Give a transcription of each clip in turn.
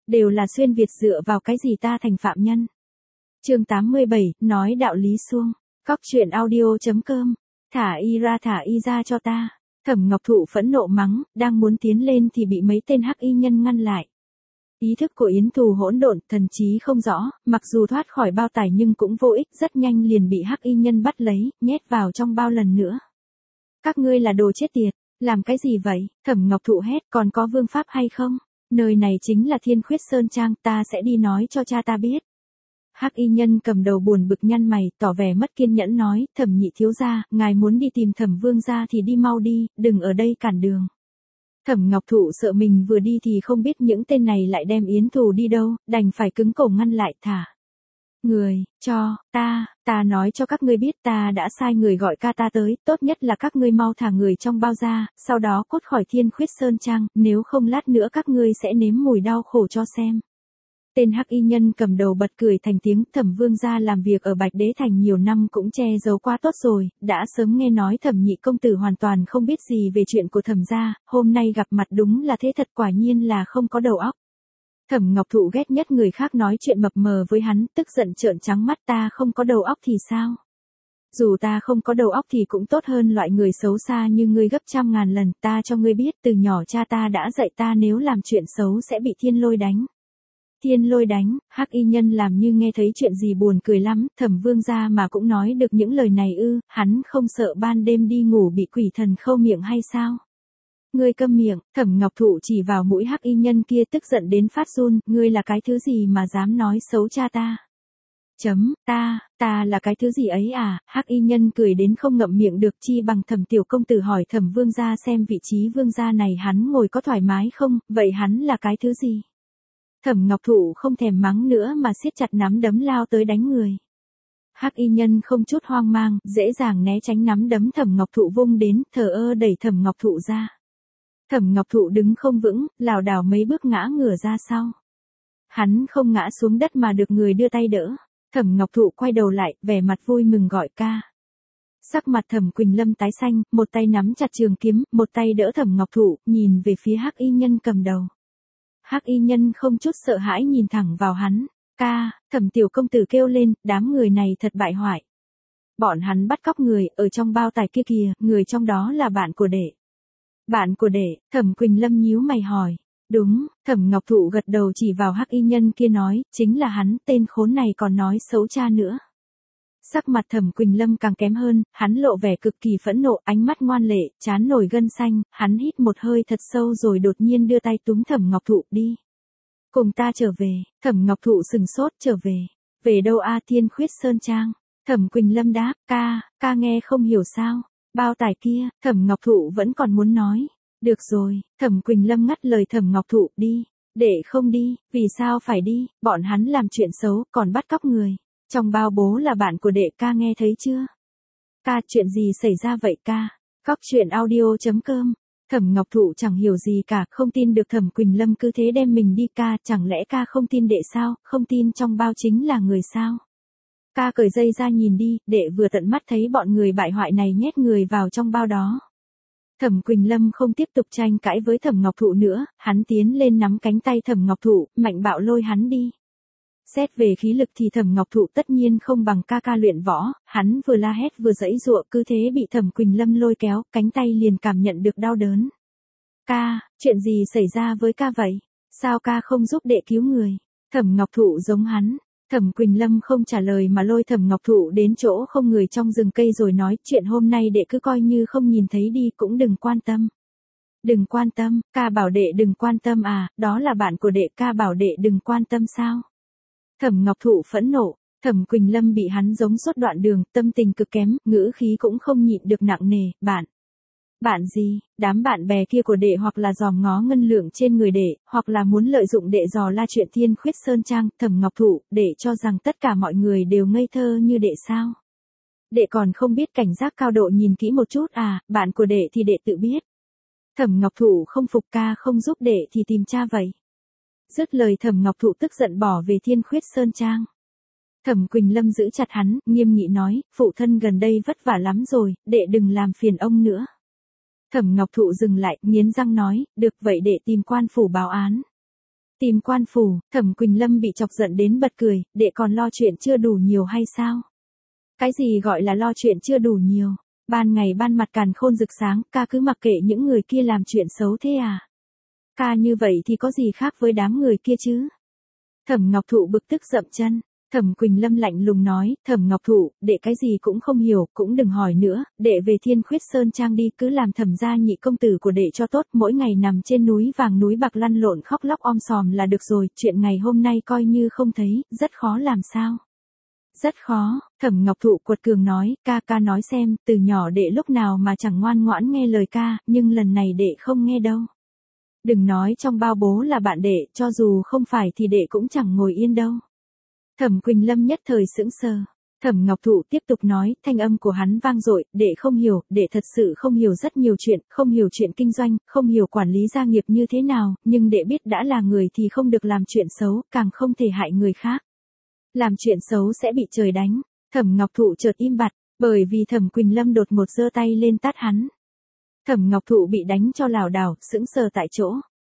Đều là xuyên Việt, dựa vào cái gì ta thành phạm nhân. Chương 87, nói đạo lý suông. Cóc truyện audio.com. Thả y ra cho ta. Thẩm Ngọc Thụ phẫn nộ mắng, đang muốn tiến lên thì bị mấy tên hắc y nhân ngăn lại. Ý thức của Yến Thù hỗn độn, thần trí không rõ, mặc dù thoát khỏi bao tải nhưng cũng vô ích, rất nhanh liền bị hắc y nhân bắt lấy, nhét vào trong bao lần nữa. Các ngươi là đồ chết tiệt, làm cái gì vậy? Thẩm Ngọc Thụ hét, còn có vương pháp hay không? Nơi này chính là Thiên Khuyết Sơn Trang, ta sẽ đi nói cho cha ta biết. Hắc y nhân cầm đầu buồn bực nhăn mày, tỏ vẻ mất kiên nhẫn nói, Thẩm nhị thiếu gia, ngài muốn đi tìm Thẩm vương gia thì đi mau đi, đừng ở đây cản đường. Thẩm Ngọc Thụ sợ mình vừa đi thì không biết những tên này lại đem Yến Thù đi đâu, đành phải cứng cổ ngăn lại, thả người, cho, ta nói cho các ngươi biết ta đã sai người gọi ca ta tới, tốt nhất là các ngươi mau thả người trong bao ra, sau đó cút khỏi Thiên Khuyết Sơn Trang, nếu không lát nữa các ngươi sẽ nếm mùi đau khổ cho xem. Tên hắc y nhân cầm đầu bật cười thành tiếng, Thẩm vương gia làm việc ở Bạch Đế Thành nhiều năm cũng che giấu quá tốt rồi, đã sớm nghe nói Thẩm nhị công tử hoàn toàn không biết gì về chuyện của Thẩm gia, hôm nay gặp mặt đúng là thế thật, quả nhiên là không có đầu óc. Thẩm Ngọc Thụ ghét nhất người khác nói chuyện mập mờ với hắn, tức giận trợn trắng mắt, ta không có đầu óc thì sao? Dù ta không có đầu óc thì cũng tốt hơn loại người xấu xa như ngươi gấp trăm ngàn lần, ta cho ngươi biết từ nhỏ cha ta đã dạy ta nếu làm chuyện xấu sẽ bị thiên lôi đánh. Thiên lôi đánh, hắc y nhân làm như nghe thấy chuyện gì buồn cười lắm, Thẩm vương gia mà cũng nói được những lời này ư, hắn không sợ ban đêm đi ngủ bị quỷ thần khâu miệng hay sao? Ngươi câm miệng, Thẩm Ngọc Thụ chỉ vào mũi hắc y nhân kia tức giận đến phát run, ngươi là cái thứ gì mà dám nói xấu cha ta? Ta là cái thứ gì ấy à? Hắc y nhân cười đến không ngậm miệng được, chi bằng Thẩm tiểu công tử hỏi Thẩm vương gia xem vị trí vương gia này hắn ngồi có thoải mái không, vậy hắn là cái thứ gì? Thẩm Ngọc Thụ không thèm mắng nữa mà siết chặt nắm đấm lao tới đánh người. Hắc y nhân không chút hoang mang, dễ dàng né tránh nắm đấm Thẩm Ngọc Thụ vung đến, thờ ơ đẩy Thẩm Ngọc Thụ ra. Thẩm Ngọc Thụ đứng không vững, lảo đảo mấy bước ngã ngửa ra sau. Hắn không ngã xuống đất mà được người đưa tay đỡ. Thẩm Ngọc Thụ quay đầu lại, vẻ mặt vui mừng gọi ca. Sắc mặt Thẩm Quỳnh Lâm tái xanh, một tay nắm chặt trường kiếm, một tay đỡ Thẩm Ngọc Thụ, nhìn về phía hắc y nhân cầm đầu. Hắc y nhân không chút sợ hãi nhìn thẳng vào hắn. Ca, Thẩm tiểu công tử kêu lên, đám người này thật bại hoại. Bọn hắn bắt cóc người, ở trong bao tải kia kìa, người trong đó là bạn của đệ. Bạn của đệ, Thẩm Quỳnh Lâm nhíu mày hỏi. Đúng, Thẩm Ngọc Thụ gật đầu chỉ vào hắc y nhân kia nói, chính là hắn, tên khốn này còn nói xấu cha nữa. Sắc mặt Thẩm Quỳnh Lâm càng kém hơn, hắn lộ vẻ cực kỳ phẫn nộ, ánh mắt ngoan lệ, trán nổi gân xanh, hắn hít một hơi thật sâu rồi đột nhiên đưa tay túm Thẩm Ngọc Thụ đi. Cùng ta trở về, Thẩm Ngọc Thụ sừng sốt, trở về. Về đâu a? Thiên Khuyết Sơn Trang. Thẩm Quỳnh Lâm đáp, ca nghe không hiểu sao? Bao tải kia, Thẩm Ngọc Thụ vẫn còn muốn nói. Được rồi, Thẩm Quỳnh Lâm ngắt lời Thẩm Ngọc Thụ, đi. Để không đi, vì sao phải đi, bọn hắn làm chuyện xấu, còn bắt cóc người. Trong bao bố là bạn của đệ, ca nghe thấy chưa? Ca, chuyện gì xảy ra vậy ca? Cóc truyện audio.com. Thẩm Ngọc Thụ chẳng hiểu gì cả, không tin được Thẩm Quỳnh Lâm cứ thế đem mình đi, ca, chẳng lẽ ca không tin đệ sao, không tin trong bao chính là người sao? Ca cởi dây ra nhìn đi, đệ vừa tận mắt thấy bọn người bại hoại này nhét người vào trong bao đó. Thẩm Quỳnh Lâm không tiếp tục tranh cãi với Thẩm Ngọc Thụ nữa, hắn tiến lên nắm cánh tay Thẩm Ngọc Thụ, mạnh bạo lôi hắn đi. Xét về khí lực thì Thẩm Ngọc Thụ tất nhiên không bằng ca luyện võ, hắn vừa la hét vừa giãy giụa, cứ thế bị Thẩm Quỳnh Lâm lôi kéo, cánh tay liền cảm nhận được đau đớn. Ca, chuyện gì xảy ra với ca vậy? Sao ca không giúp đệ cứu người? Thẩm Ngọc Thụ giống hắn. Thẩm Quỳnh Lâm không trả lời mà lôi Thẩm Ngọc Thụ đến chỗ không người trong rừng cây rồi nói, chuyện hôm nay đệ cứ coi như không nhìn thấy đi, cũng đừng quan tâm. Đừng quan tâm, ca bảo đệ đừng quan tâm à, đó là bạn của đệ, ca bảo đệ đừng quan tâm sao? Thẩm Ngọc Thụ phẫn nộ, Thẩm Quỳnh Lâm bị hắn giống suốt đoạn đường, tâm tình cực kém, ngữ khí cũng không nhịn được nặng nề, bạn gì, đám bạn bè kia của đệ hoặc là dòm ngó ngân lượng trên người đệ, hoặc là muốn lợi dụng đệ dò la chuyện Thiên Khuyết Sơn Trang, Thẩm Ngọc Thụ, đệ cho rằng tất cả mọi người đều ngây thơ như đệ sao? Đệ còn không biết cảnh giác cao độ nhìn kỹ một chút à, bạn của đệ thì đệ tự biết. Thẩm Ngọc Thụ không phục, ca không giúp đệ thì tìm cha vậy. Dứt lời Thẩm Ngọc Thụ tức giận bỏ về Thiên Khuyết Sơn Trang. Thẩm Quỳnh Lâm giữ chặt hắn, nghiêm nghị nói, phụ thân gần đây vất vả lắm rồi, đệ đừng làm phiền ông nữa. Thẩm Ngọc Thụ dừng lại, nghiến răng nói, được vậy để tìm quan phủ báo án. Tìm quan phủ, Thẩm Quỳnh Lâm bị chọc giận đến bật cười, đệ còn lo chuyện chưa đủ nhiều hay sao? Cái gì gọi là lo chuyện chưa đủ nhiều? Ban ngày ban mặt càn khôn rực sáng, ca cứ mặc kệ những người kia làm chuyện xấu thế à? Ca như vậy thì có gì khác với đám người kia chứ? Thẩm Ngọc Thụ bực tức dậm chân. Thẩm Quỳnh Lâm lạnh lùng nói, Thẩm Ngọc Thụ, đệ cái gì cũng không hiểu, cũng đừng hỏi nữa, đệ về Thiên Khuyết Sơn Trang đi, cứ làm Thẩm gia nhị công tử của đệ cho tốt, mỗi ngày nằm trên núi vàng núi bạc lăn lộn khóc lóc om sòm là được rồi, chuyện ngày hôm nay coi như không thấy, rất khó làm sao. Rất khó, Thẩm Ngọc Thụ quật cường nói, ca nói xem, từ nhỏ đệ lúc nào mà chẳng ngoan ngoãn nghe lời ca, nhưng lần này đệ không nghe đâu. Đừng nói trong bao bố là bạn đệ, cho dù không phải thì đệ cũng chẳng ngồi yên đâu. Thẩm Quỳnh Lâm nhất thời sững sờ. Thẩm Ngọc Thụ tiếp tục nói, thanh âm của hắn vang dội, đệ không hiểu, đệ thật sự không hiểu rất nhiều chuyện, không hiểu chuyện kinh doanh, không hiểu quản lý gia nghiệp như thế nào, nhưng đệ biết đã là người thì không được làm chuyện xấu, càng không thể hại người khác. Làm chuyện xấu sẽ bị trời đánh. Thẩm Ngọc Thụ chợt im bặt, bởi vì Thẩm Quỳnh Lâm đột ngột giơ tay lên tát hắn. Thẩm Ngọc Thụ bị đánh cho lảo đảo, sững sờ tại chỗ.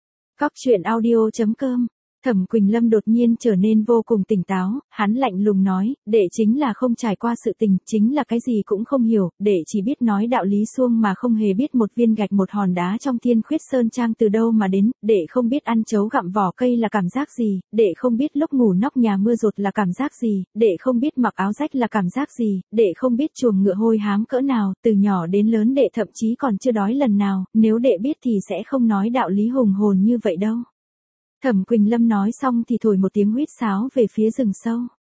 Cóc.audio.com Thẩm Quỳnh Lâm đột nhiên trở nên vô cùng tỉnh táo, hắn lạnh lùng nói, đệ chính là không trải qua sự tình, chính là cái gì cũng không hiểu, đệ chỉ biết nói đạo lý suông mà không hề biết một viên gạch một hòn đá trong Thiên Khuyết Sơn Trang từ đâu mà đến, đệ không biết ăn chấu gặm vỏ cây là cảm giác gì, đệ không biết lúc ngủ nóc nhà mưa rột là cảm giác gì, đệ không biết mặc áo rách là cảm giác gì, đệ không biết chuồng ngựa hôi hám cỡ nào, từ nhỏ đến lớn đệ thậm chí còn chưa đói lần nào, nếu đệ biết thì sẽ không nói đạo lý hùng hồn như vậy đâu. Thẩm Quỳnh Lâm nói xong thì thổi một tiếng huýt sáo về phía rừng sâu.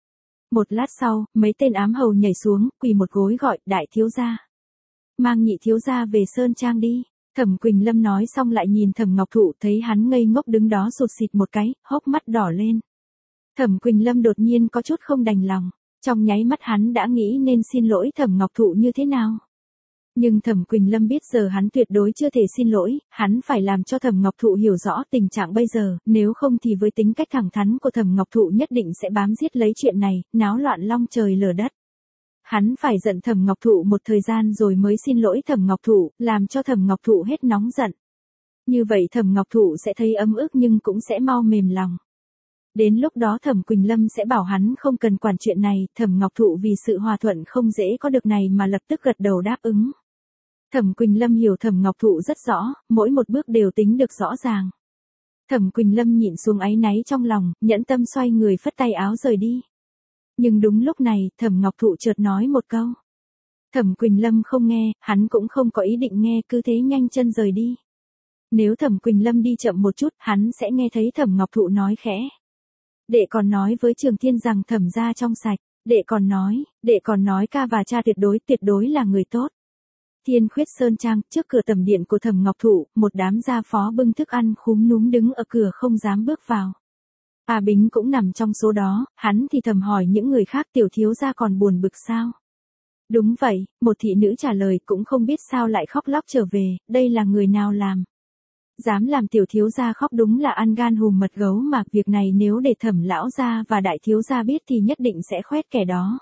Một lát sau, mấy tên ám hầu nhảy xuống, quỳ một gối gọi, đại thiếu gia. Mang nhị thiếu gia về Sơn Trang đi. Thẩm Quỳnh Lâm nói xong lại nhìn Thẩm Ngọc Thụ, thấy hắn ngây ngốc đứng đó sụt sịt một cái, hốc mắt đỏ lên. Thẩm Quỳnh Lâm đột nhiên có chút không đành lòng, trong nháy mắt hắn đã nghĩ nên xin lỗi Thẩm Ngọc Thụ như thế nào. Nhưng Thẩm Quỳnh Lâm biết giờ hắn tuyệt đối chưa thể xin lỗi, hắn phải làm cho Thẩm Ngọc Thụ hiểu rõ tình trạng bây giờ, nếu không thì với tính cách thẳng thắn của Thẩm Ngọc Thụ nhất định sẽ bám giết lấy chuyện này, náo loạn long trời lở đất. Hắn phải giận Thẩm Ngọc Thụ một thời gian rồi mới xin lỗi Thẩm Ngọc Thụ, làm cho Thẩm Ngọc Thụ hết nóng giận. Như vậy Thẩm Ngọc Thụ sẽ thấy ấm ức nhưng cũng sẽ mau mềm lòng. Đến lúc đó Thẩm Quỳnh Lâm sẽ bảo hắn không cần quản chuyện này, Thẩm Ngọc Thụ vì sự hòa thuận không dễ có được này mà lập tức gật đầu đáp ứng. Thẩm Quỳnh Lâm hiểu Thẩm Ngọc Thụ rất rõ, mỗi một bước đều tính được rõ ràng. Thẩm Quỳnh Lâm nhịn xuống áy náy trong lòng, nhẫn tâm xoay người phất tay áo rời đi. Nhưng đúng lúc này, Thẩm Ngọc Thụ chợt nói một câu. Thẩm Quỳnh Lâm không nghe, hắn cũng không có ý định nghe, cứ thế nhanh chân rời đi. Nếu Thẩm Quỳnh Lâm đi chậm một chút, hắn sẽ nghe thấy Thẩm Ngọc Thụ nói khẽ. Đệ còn nói với Trường Thiên rằng Thẩm gia trong sạch, đệ còn nói ca và cha tuyệt đối là người tốt. Thiên Khuyết Sơn Trang, trước cửa tầm điện của Thẩm Ngọc Thụ, một đám gia phó bưng thức ăn khúm núm đứng ở cửa không dám bước vào. A Bính cũng nằm trong số đó, hắn thì thầm hỏi những người khác tiểu thiếu gia còn buồn bực sao? Đúng vậy, một thị nữ trả lời cũng không biết sao lại khóc lóc trở về, đây là người nào làm? Dám làm tiểu thiếu gia khóc đúng là ăn gan hùm mật gấu mà, việc này nếu để Thẩm lão gia và đại thiếu gia biết thì nhất định sẽ khoét kẻ đó.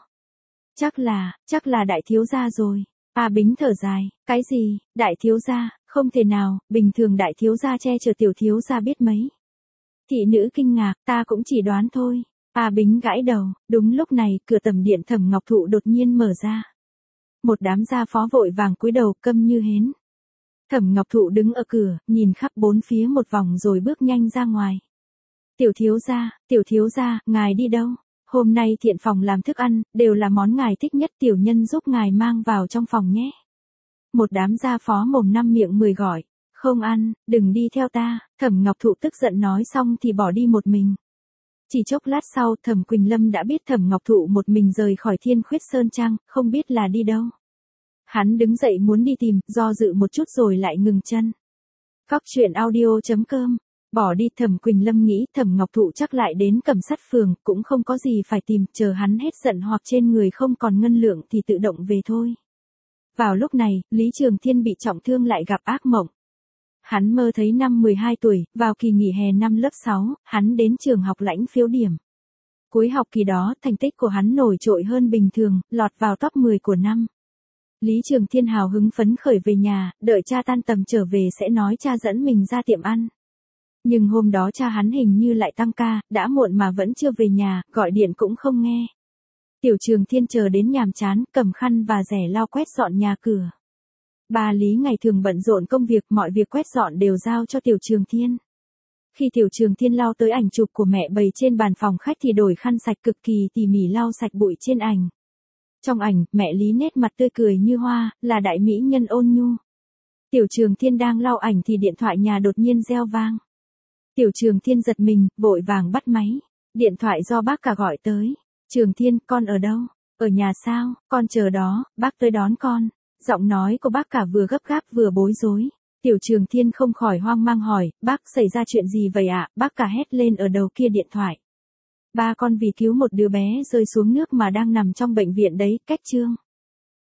Chắc là đại thiếu gia rồi. A Bính thở dài, cái gì, đại thiếu gia, không thể nào, bình thường đại thiếu gia che chở tiểu thiếu gia biết mấy. Thị nữ kinh ngạc, ta cũng chỉ đoán thôi. A Bính gãi đầu, đúng lúc này, cửa tầm điện Thẩm Ngọc Thụ đột nhiên mở ra. Một đám gia phó vội vàng cúi đầu câm như hến. Thẩm Ngọc Thụ đứng ở cửa, nhìn khắp bốn phía một vòng rồi bước nhanh ra ngoài. Tiểu thiếu gia, ngài đi đâu? Hôm nay thiện phòng làm thức ăn, đều là món ngài thích nhất, tiểu nhân giúp ngài mang vào trong phòng nhé. Một đám gia phó mồm năm miệng mười gọi, không ăn, đừng đi theo ta, Thẩm Ngọc Thụ tức giận nói xong thì bỏ đi một mình. Chỉ chốc lát sau, Thẩm Quỳnh Lâm đã biết Thẩm Ngọc Thụ một mình rời khỏi Thiên Khuyết Sơn Trang, không biết là đi đâu. Hắn đứng dậy muốn đi tìm, do dự một chút rồi lại ngừng chân. Cóc.audio.com Bỏ đi, Thẩm Quỳnh Lâm nghĩ Thẩm Ngọc Thụ chắc lại đến Cẩm Sát phường, cũng không có gì phải tìm, chờ hắn hết giận hoặc trên người không còn ngân lượng thì tự động về thôi. Vào lúc này, Lý Trường Thiên bị trọng thương lại gặp ác mộng. Hắn mơ thấy năm 12 tuổi, vào kỳ nghỉ hè năm lớp 6, hắn đến trường học lãnh phiếu điểm. Cuối học kỳ đó, thành tích của hắn nổi trội hơn bình thường, lọt vào top 10 của năm. Lý Trường Thiên hào hứng phấn khởi về nhà, đợi cha tan tầm trở về sẽ nói cha dẫn mình ra tiệm ăn. Nhưng hôm đó cha hắn hình như lại tăng ca, đã muộn mà vẫn chưa về nhà, gọi điện cũng không nghe. Tiểu Trường Thiên chờ đến nhàm chán, cầm khăn và rẻ lau quét dọn nhà cửa. Bà Lý ngày thường bận rộn công việc, mọi việc quét dọn đều giao cho Tiểu Trường Thiên. Khi Tiểu Trường Thiên lau tới ảnh chụp của mẹ bày trên bàn phòng khách thì đổi khăn sạch cực kỳ tỉ mỉ lau sạch bụi trên ảnh. Trong ảnh, mẹ Lý nét mặt tươi cười như hoa, là đại mỹ nhân ôn nhu. Tiểu Trường Thiên đang lau ảnh thì điện thoại nhà đột nhiên reo vang. Tiểu Trường Thiên giật mình, vội vàng bắt máy. Điện thoại do bác cả gọi tới. Trường Thiên, con ở đâu? Ở nhà sao? Con chờ đó, bác tới đón con. Giọng nói của bác cả vừa gấp gáp vừa bối rối. Tiểu Trường Thiên không khỏi hoang mang hỏi, bác xảy ra chuyện gì vậy ạ? Bác cả hét lên ở đầu kia điện thoại. Ba con vì cứu một đứa bé rơi xuống nước mà đang nằm trong bệnh viện đấy, cách chương.